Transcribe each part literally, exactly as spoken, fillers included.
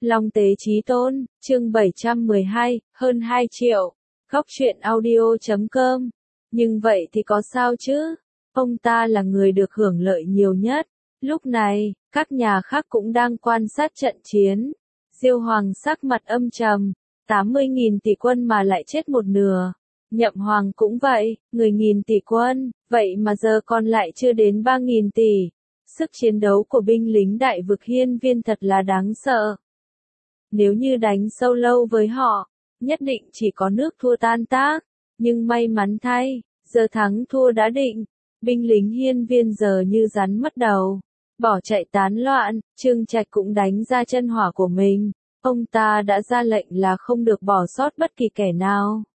Long Tế Chí Tôn, chương bảy trăm mười hai, hơn hai triệu. Góc truyện audio chấm com. Nhưng vậy thì có sao chứ? Ông ta là người được hưởng lợi nhiều nhất. Lúc này, các nhà khác cũng đang quan sát trận chiến. Diêu Hoàng sắc mặt âm trầm, tám mươi nghìn tỷ quân mà lại chết một nửa. Nhậm Hoàng cũng vậy, mười nghìn tỷ quân, vậy mà giờ còn lại chưa đến ba nghìn tỷ. Sức chiến đấu của binh lính đại vực Hiên Viên thật là đáng sợ. Nếu như đánh sâu lâu với họ, nhất định chỉ có nước thua tan tác. Nhưng may mắn thay, giờ thắng thua đã định. Binh lính Hiên Viên giờ như rắn mất đầu, bỏ chạy tán loạn. Trương Trạch cũng đánh ra chân hỏa của mình. Ông ta đã ra lệnh là không được bỏ sót bất kỳ kẻ nào.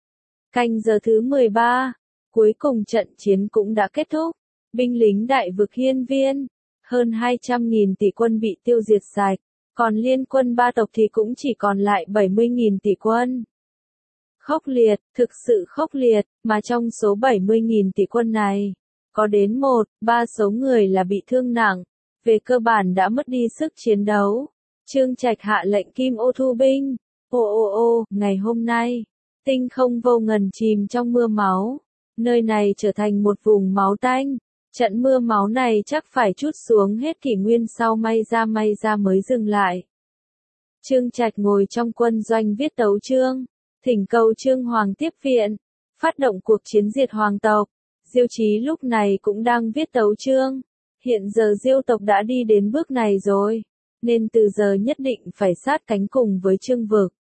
Canh giờ thứ mười ba, cuối cùng trận chiến cũng đã kết thúc. Binh lính đại vực Hiên Viên, hơn hai trăm nghìn tỷ quân bị tiêu diệt sạch, còn liên quân ba tộc thì cũng chỉ còn lại bảy mươi nghìn tỷ quân. Khốc liệt, thực sự khốc liệt, mà trong số bảy mươi nghìn tỷ quân này, có đến một, ba số người là bị thương nặng, về cơ bản đã mất đi sức chiến đấu. Trương Trạch hạ lệnh Kim Ô thu binh. Ô ô ô, ngày hôm nay, tinh không vô ngần chìm trong mưa máu. Nơi này trở thành một vùng máu tanh. Trận mưa máu này chắc phải trút xuống hết kỷ nguyên sau may ra may ra mới dừng lại. Trương Trạch ngồi trong quân doanh viết tấu chương, thỉnh cầu Trương Hoàng tiếp viện, phát động cuộc chiến diệt hoàng tộc. Diêu Chí lúc này cũng đang viết tấu chương. Hiện giờ Diêu tộc đã đi đến bước này rồi, nên từ giờ nhất định phải sát cánh cùng với Trương vực.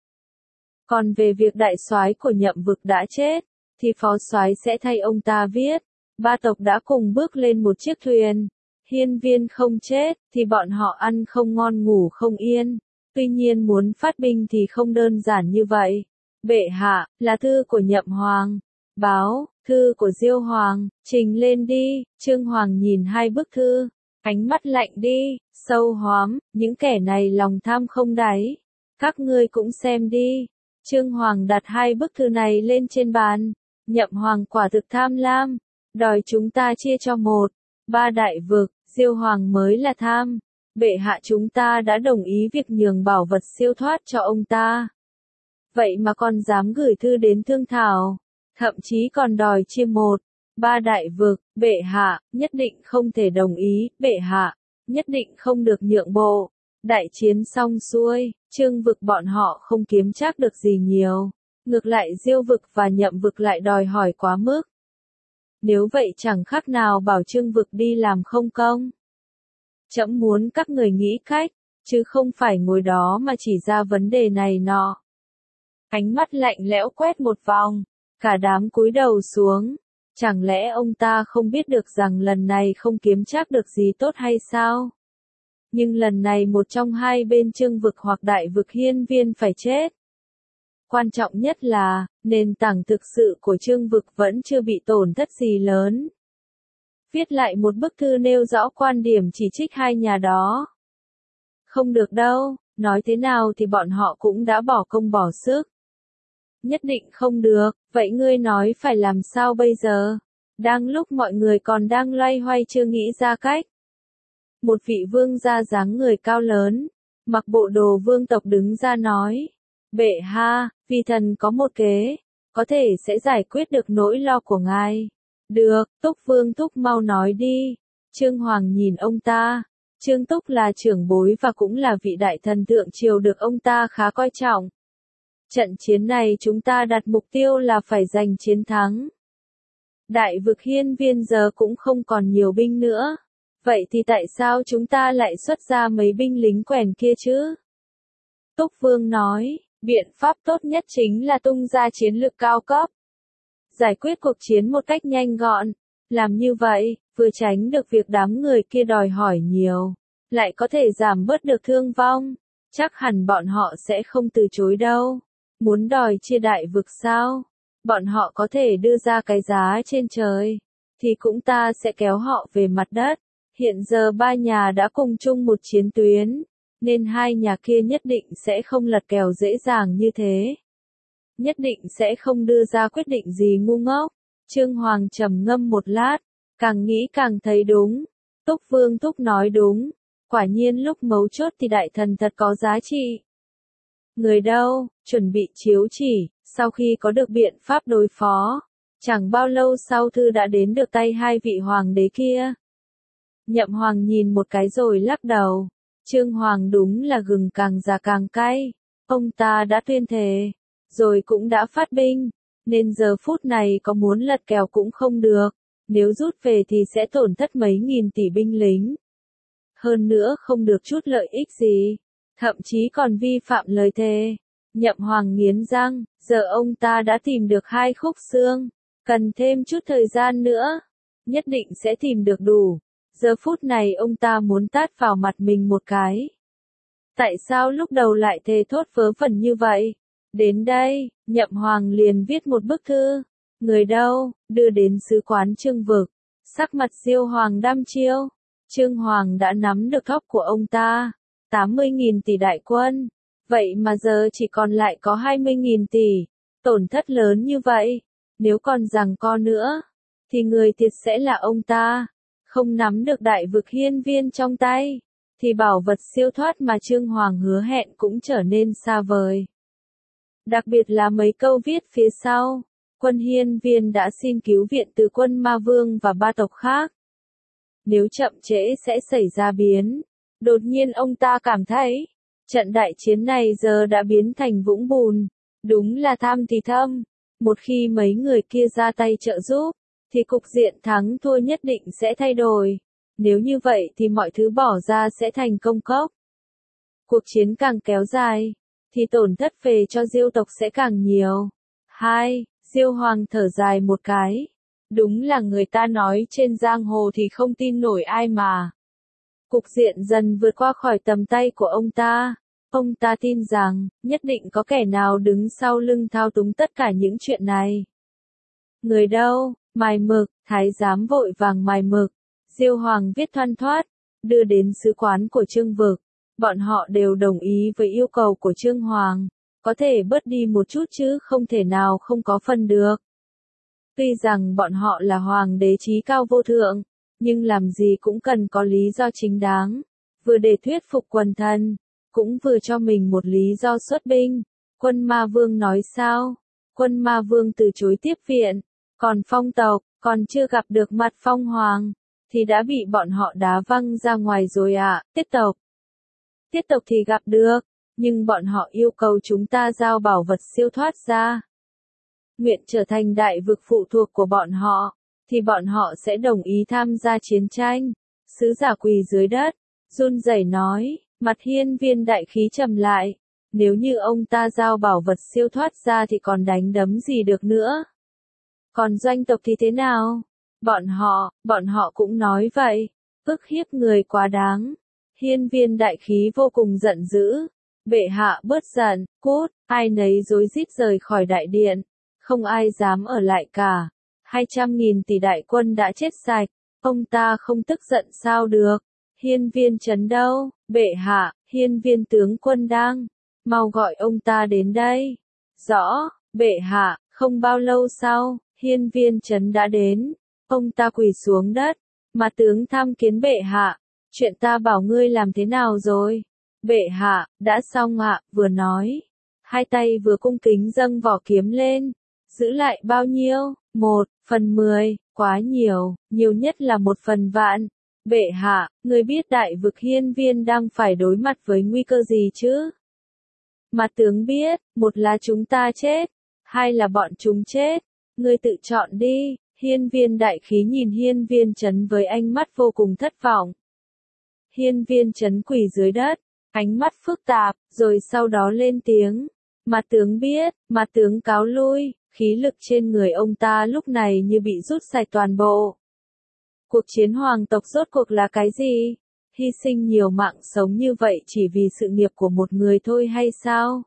Còn về việc đại soái của Nhậm vực đã chết, thì phó soái sẽ thay ông ta viết. Ba tộc đã cùng bước lên một chiếc thuyền. Hiên Viên không chết, thì bọn họ ăn không ngon ngủ không yên. Tuy nhiên muốn phát binh thì không đơn giản như vậy. Bệ hạ, là thư của Nhậm Hoàng. Báo, thư của Diêu Hoàng, trình lên đi. Trương Hoàng nhìn hai bức thư, ánh mắt lạnh đi, sâu hoắm, những kẻ này lòng tham không đáy. Các ngươi cũng xem đi. Trương Hoàng đặt hai bức thư này lên trên bàn. Nhậm Hoàng quả thực tham lam, đòi chúng ta chia cho một, ba đại vực. Diêu Hoàng mới là tham. Bệ hạ chúng ta đã đồng ý việc nhường bảo vật siêu thoát cho ông ta. Vậy mà còn dám gửi thư đến thương thảo, thậm chí còn đòi chia một, ba đại vực. Bệ hạ, nhất định không thể đồng ý. Bệ hạ, nhất định không được nhượng bộ. Đại chiến xong xuôi, Trương vực bọn họ không kiếm chắc được gì nhiều. Ngược lại Diêu vực và Nhậm vực lại đòi hỏi quá mức. Nếu vậy chẳng khác nào bảo Trương vực đi làm không công. Trẫm muốn các người nghĩ cách, chứ không phải ngồi đó mà chỉ ra vấn đề này nọ. Ánh mắt lạnh lẽo quét một vòng, cả đám cúi đầu xuống. Chẳng lẽ ông ta không biết được rằng lần này không kiếm chắc được gì tốt hay sao? Nhưng lần này một trong hai bên Trương vực hoặc đại vực Hiên Viên phải chết. Quan trọng nhất là, nền tảng thực sự của Trương vực vẫn chưa bị tổn thất gì lớn. Viết lại một bức thư nêu rõ quan điểm chỉ trích hai nhà đó. Không được đâu, nói thế nào thì bọn họ cũng đã bỏ công bỏ sức. Nhất định không được, vậy ngươi nói phải làm sao bây giờ? Đang lúc mọi người còn đang loay hoay chưa nghĩ ra cách. Một vị vương gia dáng người cao lớn, mặc bộ đồ vương tộc đứng ra nói. Bệ hạ, vi thần có một kế, có thể sẽ giải quyết được nỗi lo của ngài. Được, Túc Vương Túc mau nói đi. Trương Hoàng nhìn ông ta. Trương Túc là trưởng bối và cũng là vị đại thần thượng triều được ông ta khá coi trọng. Trận chiến này chúng ta đặt mục tiêu là phải giành chiến thắng. Đại vực Hiên Viên giờ cũng không còn nhiều binh nữa. Vậy thì tại sao chúng ta lại xuất ra mấy binh lính quèn kia chứ? Túc Vương nói, biện pháp tốt nhất chính là tung ra chiến lược cao cấp. Giải quyết cuộc chiến một cách nhanh gọn. Làm như vậy, vừa tránh được việc đám người kia đòi hỏi nhiều, lại có thể giảm bớt được thương vong. Chắc hẳn bọn họ sẽ không từ chối đâu. Muốn đòi chia đại vực sao? Bọn họ có thể đưa ra cái giá trên trời, thì cũng ta sẽ kéo họ về mặt đất. Hiện giờ ba nhà đã cùng chung một chiến tuyến, nên hai nhà kia nhất định sẽ không lật kèo dễ dàng như thế. Nhất định sẽ không đưa ra quyết định gì ngu ngốc. Trương Hoàng trầm ngâm một lát, càng nghĩ càng thấy đúng. Túc Vương Túc nói đúng. Quả nhiên lúc mấu chốt thì đại thần thật có giá trị. Người đâu, chuẩn bị chiếu chỉ, sau khi có được biện pháp đối phó, chẳng bao lâu sau thư đã đến được tay hai vị hoàng đế kia. Nhậm Hoàng nhìn một cái rồi lắc đầu, Trương Hoàng đúng là gừng càng già càng cay, ông ta đã tuyên thề, rồi cũng đã phát binh, nên giờ phút này có muốn lật kèo cũng không được, nếu rút về thì sẽ tổn thất mấy nghìn tỷ binh lính. Hơn nữa không được chút lợi ích gì, thậm chí còn vi phạm lời thề. Nhậm Hoàng nghiến răng, giờ ông ta đã tìm được hai khúc xương, cần thêm chút thời gian nữa, nhất định sẽ tìm được đủ. Giờ phút này ông ta muốn tát vào mặt mình một cái. Tại sao lúc đầu lại thề thốt vớ vẩn như vậy? Đến đây, Nhậm Hoàng liền viết một bức thư. Người đâu, đưa đến sứ quán Trương Vực. Sắc mặt Diêu Hoàng đăm chiêu. Trương Hoàng đã nắm được thóc của ông ta. tám mươi nghìn tỷ đại quân. Vậy mà giờ chỉ còn lại có hai mươi nghìn tỷ. Tổn thất lớn như vậy. Nếu còn giằng co nữa, thì người thiệt sẽ là ông ta. Không nắm được đại vực hiên viên trong tay, thì bảo vật siêu thoát mà Trương Hoàng hứa hẹn cũng trở nên xa vời. Đặc biệt là mấy câu viết phía sau, quân hiên viên đã xin cứu viện từ quân Ma Vương và ba tộc khác. Nếu chậm trễ sẽ xảy ra biến. Đột nhiên ông ta cảm thấy, trận đại chiến này giờ đã biến thành vũng bùn. Đúng là tham thì thâm, một khi mấy người kia ra tay trợ giúp, thì cục diện thắng thua nhất định sẽ thay đổi. Nếu như vậy thì mọi thứ bỏ ra sẽ thành công cốc. Cuộc chiến càng kéo dài, thì tổn thất về cho Diêu tộc sẽ càng nhiều. Hai, Diêu Hoàng thở dài một cái. Đúng là người ta nói trên giang hồ thì không tin nổi ai mà. Cục diện dần vượt qua khỏi tầm tay của ông ta. Ông ta tin rằng, nhất định có kẻ nào đứng sau lưng thao túng tất cả những chuyện này. Người đâu? Mài mực, thái giám vội vàng mài mực. Diêu Hoàng viết thoăn thoắt, đưa đến sứ quán của Trương Vực. Bọn họ đều đồng ý với yêu cầu của Trương Hoàng, có thể bớt đi một chút chứ không thể nào không có phần được. Tuy rằng bọn họ là hoàng đế trí cao vô thượng, nhưng làm gì cũng cần có lý do chính đáng, vừa để thuyết phục quần thần, cũng vừa cho mình một lý do xuất binh. Quân Ma Vương nói sao? Quân Ma Vương từ chối tiếp viện, còn Phong tộc, còn chưa gặp được mặt Phong Hoàng, thì đã bị bọn họ đá văng ra ngoài rồi ạ. À. Tiết tộc. Tiết tộc thì gặp được, nhưng bọn họ yêu cầu chúng ta giao bảo vật siêu thoát ra. Nguyện trở thành đại vực phụ thuộc của bọn họ, thì bọn họ sẽ đồng ý tham gia chiến tranh. Sứ giả quỳ dưới đất, run rẩy nói, mặt hiên viên đại khí trầm lại. Nếu như ông ta giao bảo vật siêu thoát ra thì còn đánh đấm gì được nữa. Còn doanh tộc thì thế nào? Bọn họ, bọn họ cũng nói vậy. Ức hiếp người quá đáng. Hiên viên đại khí vô cùng giận dữ. Bệ hạ bớt giận, cút, ai nấy rối rít rời khỏi đại điện. Không ai dám ở lại cả. Hai trăm nghìn tỷ đại quân đã chết sạch. Ông ta không tức giận sao được. Hiên viên trấn đâu? Bệ hạ, hiên viên tướng quân đang. Mau gọi ông ta đến đây. Rõ, bệ hạ, không bao lâu sau, hiên viên trấn đã đến. Ông ta quỳ xuống đất. Mà tướng tham kiến bệ hạ. Chuyện ta bảo ngươi làm thế nào rồi? Bệ hạ, đã xong ạ, vừa nói. Hai tay vừa cung kính dâng vỏ kiếm lên. Giữ lại bao nhiêu? Một phần mười, quá nhiều, nhiều nhất là một phần vạn. Bệ hạ, ngươi biết đại vực hiên viên đang phải đối mặt với nguy cơ gì chứ? Mà tướng biết, một là chúng ta chết, hai là bọn chúng chết. Ngươi tự chọn đi. Hiên viên đại khí nhìn hiên viên trấn với ánh mắt vô cùng thất vọng. Hiên viên trấn quỳ dưới đất, ánh mắt phức tạp, rồi sau đó lên tiếng. Mà tướng biết, mà tướng cáo lui, khí lực trên người ông ta lúc này như bị rút sạch toàn bộ. Cuộc chiến hoàng tộc rốt cuộc là cái gì? Hy sinh nhiều mạng sống như vậy chỉ vì sự nghiệp của một người thôi hay sao?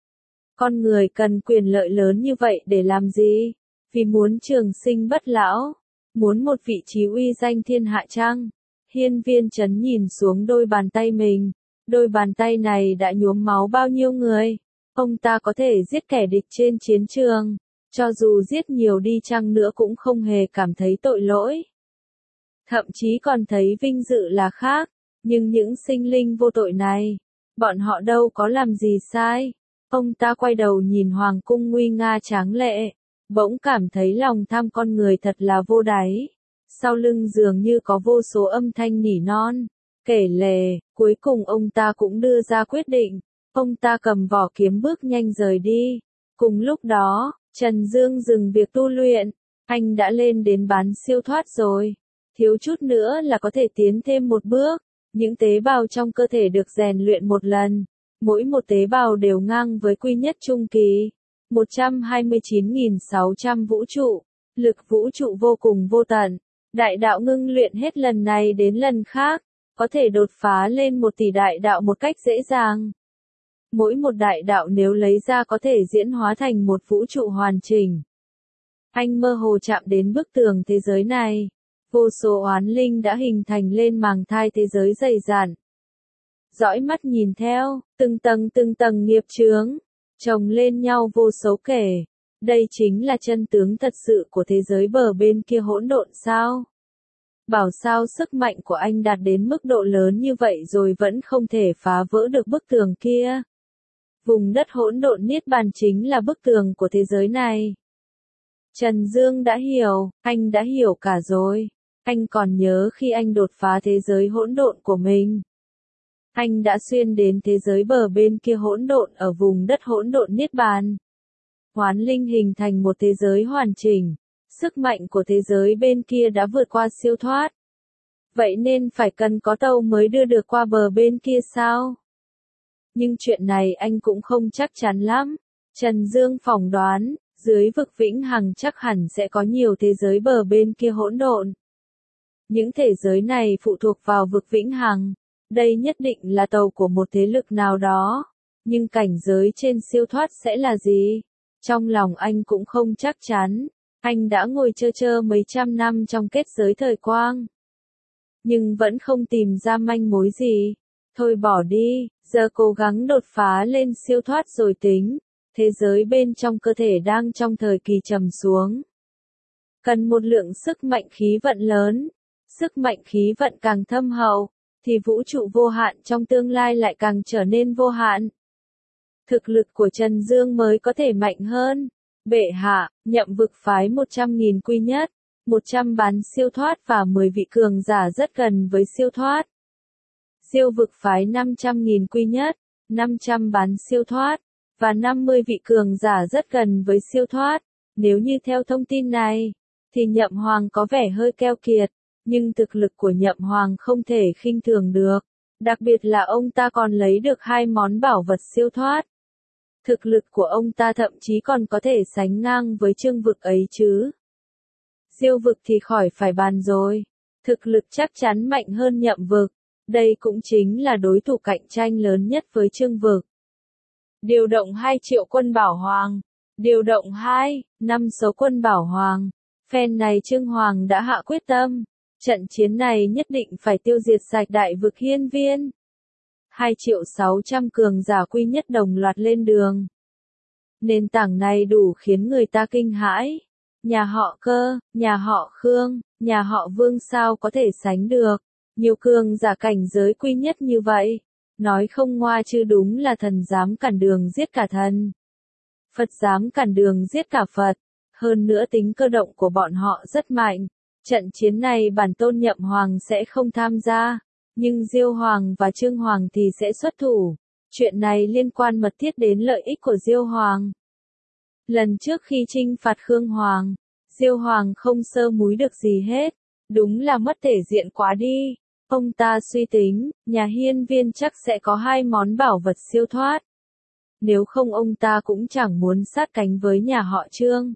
Con người cần quyền lợi lớn như vậy để làm gì? Vì muốn trường sinh bất lão? Muốn một vị trí uy danh thiên hạ chăng? Hiên viên trấn nhìn xuống đôi bàn tay mình. Đôi bàn tay này đã nhuốm máu bao nhiêu người? Ông ta có thể giết kẻ địch trên chiến trường. Cho dù giết nhiều đi chăng nữa cũng không hề cảm thấy tội lỗi. Thậm chí còn thấy vinh dự là khác. Nhưng những sinh linh vô tội này, bọn họ đâu có làm gì sai. Ông ta quay đầu nhìn hoàng cung nguy nga tráng lệ, bỗng cảm thấy lòng tham con người thật là vô đáy. Sau lưng dường như có vô số âm thanh nỉ non, kể lể, cuối cùng ông ta cũng đưa ra quyết định. Ông ta cầm vỏ kiếm bước nhanh rời đi. Cùng lúc đó, Trần Dương dừng việc tu luyện. Anh đã lên đến bán siêu thoát rồi. Thiếu chút nữa là có thể tiến thêm một bước. Những tế bào trong cơ thể được rèn luyện một lần. Mỗi một tế bào đều ngang với quy nhất trung kỳ. một trăm hai mươi chín nghìn sáu trăm vũ trụ. Lực vũ trụ vô cùng vô tận. Đại đạo ngưng luyện hết lần này đến lần khác. Có thể đột phá lên một tỷ đại đạo một cách dễ dàng. Mỗi một đại đạo nếu lấy ra có thể diễn hóa thành một vũ trụ hoàn chỉnh. Anh mơ hồ chạm đến bức tường thế giới này. Vô số oán linh đã hình thành lên màng thai thế giới dày dặn. Dõi mắt nhìn theo, từng tầng từng tầng nghiệp chướng, chồng lên nhau vô số kể. Đây chính là chân tướng thật sự của thế giới bờ bên kia hỗn độn sao? Bảo sao sức mạnh của anh đạt đến mức độ lớn như vậy rồi vẫn không thể phá vỡ được bức tường kia. Vùng đất hỗn độn niết bàn chính là bức tường của thế giới này. Trần Dương đã hiểu, anh đã hiểu cả rồi. Anh còn nhớ khi anh đột phá thế giới hỗn độn của mình. Anh đã xuyên đến thế giới bờ bên kia hỗn độn ở vùng đất hỗn độn niết bàn. Hoán linh hình thành một thế giới hoàn chỉnh. Sức mạnh của thế giới bên kia đã vượt qua siêu thoát. Vậy nên phải cần có tàu mới đưa được qua bờ bên kia sao? Nhưng chuyện này anh cũng không chắc chắn lắm. Trần Dương phỏng đoán, dưới vực vĩnh hằng chắc hẳn sẽ có nhiều thế giới bờ bên kia hỗn độn. Những thế giới này phụ thuộc vào vực vĩnh hằng. Đây nhất định là tàu của một thế lực nào đó. Nhưng cảnh giới trên siêu thoát sẽ là gì? Trong lòng anh cũng không chắc chắn. Anh đã ngồi chơ chơ mấy trăm năm trong kết giới thời quang. Nhưng vẫn không tìm ra manh mối gì. Thôi bỏ đi, giờ cố gắng đột phá lên siêu thoát rồi tính. Thế giới bên trong cơ thể đang trong thời kỳ trầm xuống. Cần một lượng sức mạnh khí vận lớn. Sức mạnh khí vận càng thâm hậu, thì vũ trụ vô hạn trong tương lai lại càng trở nên vô hạn. Thực lực của Trần Dương mới có thể mạnh hơn. Bệ hạ, nhậm vực phái một trăm nghìn quy nhất, một trăm bán siêu thoát và mười vị cường giả rất gần với siêu thoát. Siêu vực phái năm trăm nghìn quy nhất, năm trăm bán siêu thoát, và năm mươi vị cường giả rất gần với siêu thoát. Nếu như theo thông tin này, thì Nhậm Hoàng có vẻ hơi keo kiệt, nhưng thực lực của Nhậm Hoàng không thể khinh thường được. Đặc biệt là ông ta còn lấy được hai món bảo vật siêu thoát. Thực lực của ông ta thậm chí còn có thể sánh ngang với chương vực ấy chứ. Siêu vực thì khỏi phải bàn rồi. Thực lực chắc chắn mạnh hơn Nhậm vực. Đây cũng chính là đối thủ cạnh tranh lớn nhất với chương vực. Điều động hai triệu quân bảo hoàng. Điều động hai, năm số quân bảo hoàng. Phen này Chương Hoàng đã hạ quyết tâm. Trận chiến này nhất định phải tiêu diệt sạch đại vực hiên viên. hai triệu sáu trăm cường giả quy nhất đồng loạt lên đường. Nền tảng này đủ khiến người ta kinh hãi. Nhà họ Cơ, nhà họ Khương, nhà họ Vương sao có thể sánh được. Nhiều cường giả cảnh giới quy nhất như vậy. Nói không ngoa chứ đúng là thần dám cản đường giết cả thần. Phật dám cản đường giết cả Phật. Hơn nữa tính cơ động của bọn họ rất mạnh. Trận chiến này bản tôn Nhậm Hoàng sẽ không tham gia. Nhưng Diêu Hoàng và Chương Hoàng thì sẽ xuất thủ. Chuyện này liên quan mật thiết đến lợi ích của Diêu Hoàng. Lần trước khi chinh phạt Khương Hoàng, Diêu Hoàng không sơ múi được gì hết. Đúng là mất thể diện quá đi. Ông ta suy tính, nhà hiên viên chắc sẽ có hai món bảo vật siêu thoát. Nếu không ông ta cũng chẳng muốn sát cánh với nhà họ Trương.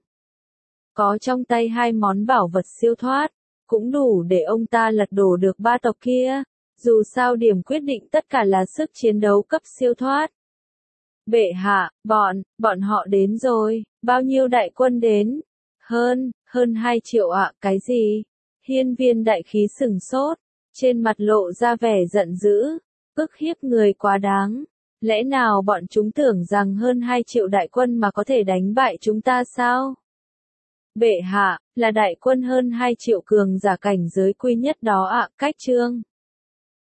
Có trong tay hai món bảo vật siêu thoát, cũng đủ để ông ta lật đổ được ba tộc kia. Dù sao điểm quyết định tất cả là sức chiến đấu cấp siêu thoát. Bệ hạ, bọn, bọn họ đến rồi, bao nhiêu đại quân đến? Hơn, hơn hai triệu ạ, cái gì? Hiên viên đại khí sửng sốt, trên mặt lộ ra vẻ giận dữ, ức hiếp người quá đáng. Lẽ nào bọn chúng tưởng rằng hơn hai triệu đại quân mà có thể đánh bại chúng ta sao? Bệ hạ, là đại quân hơn hai triệu cường giả cảnh giới quy nhất đó ạ, cách Trương.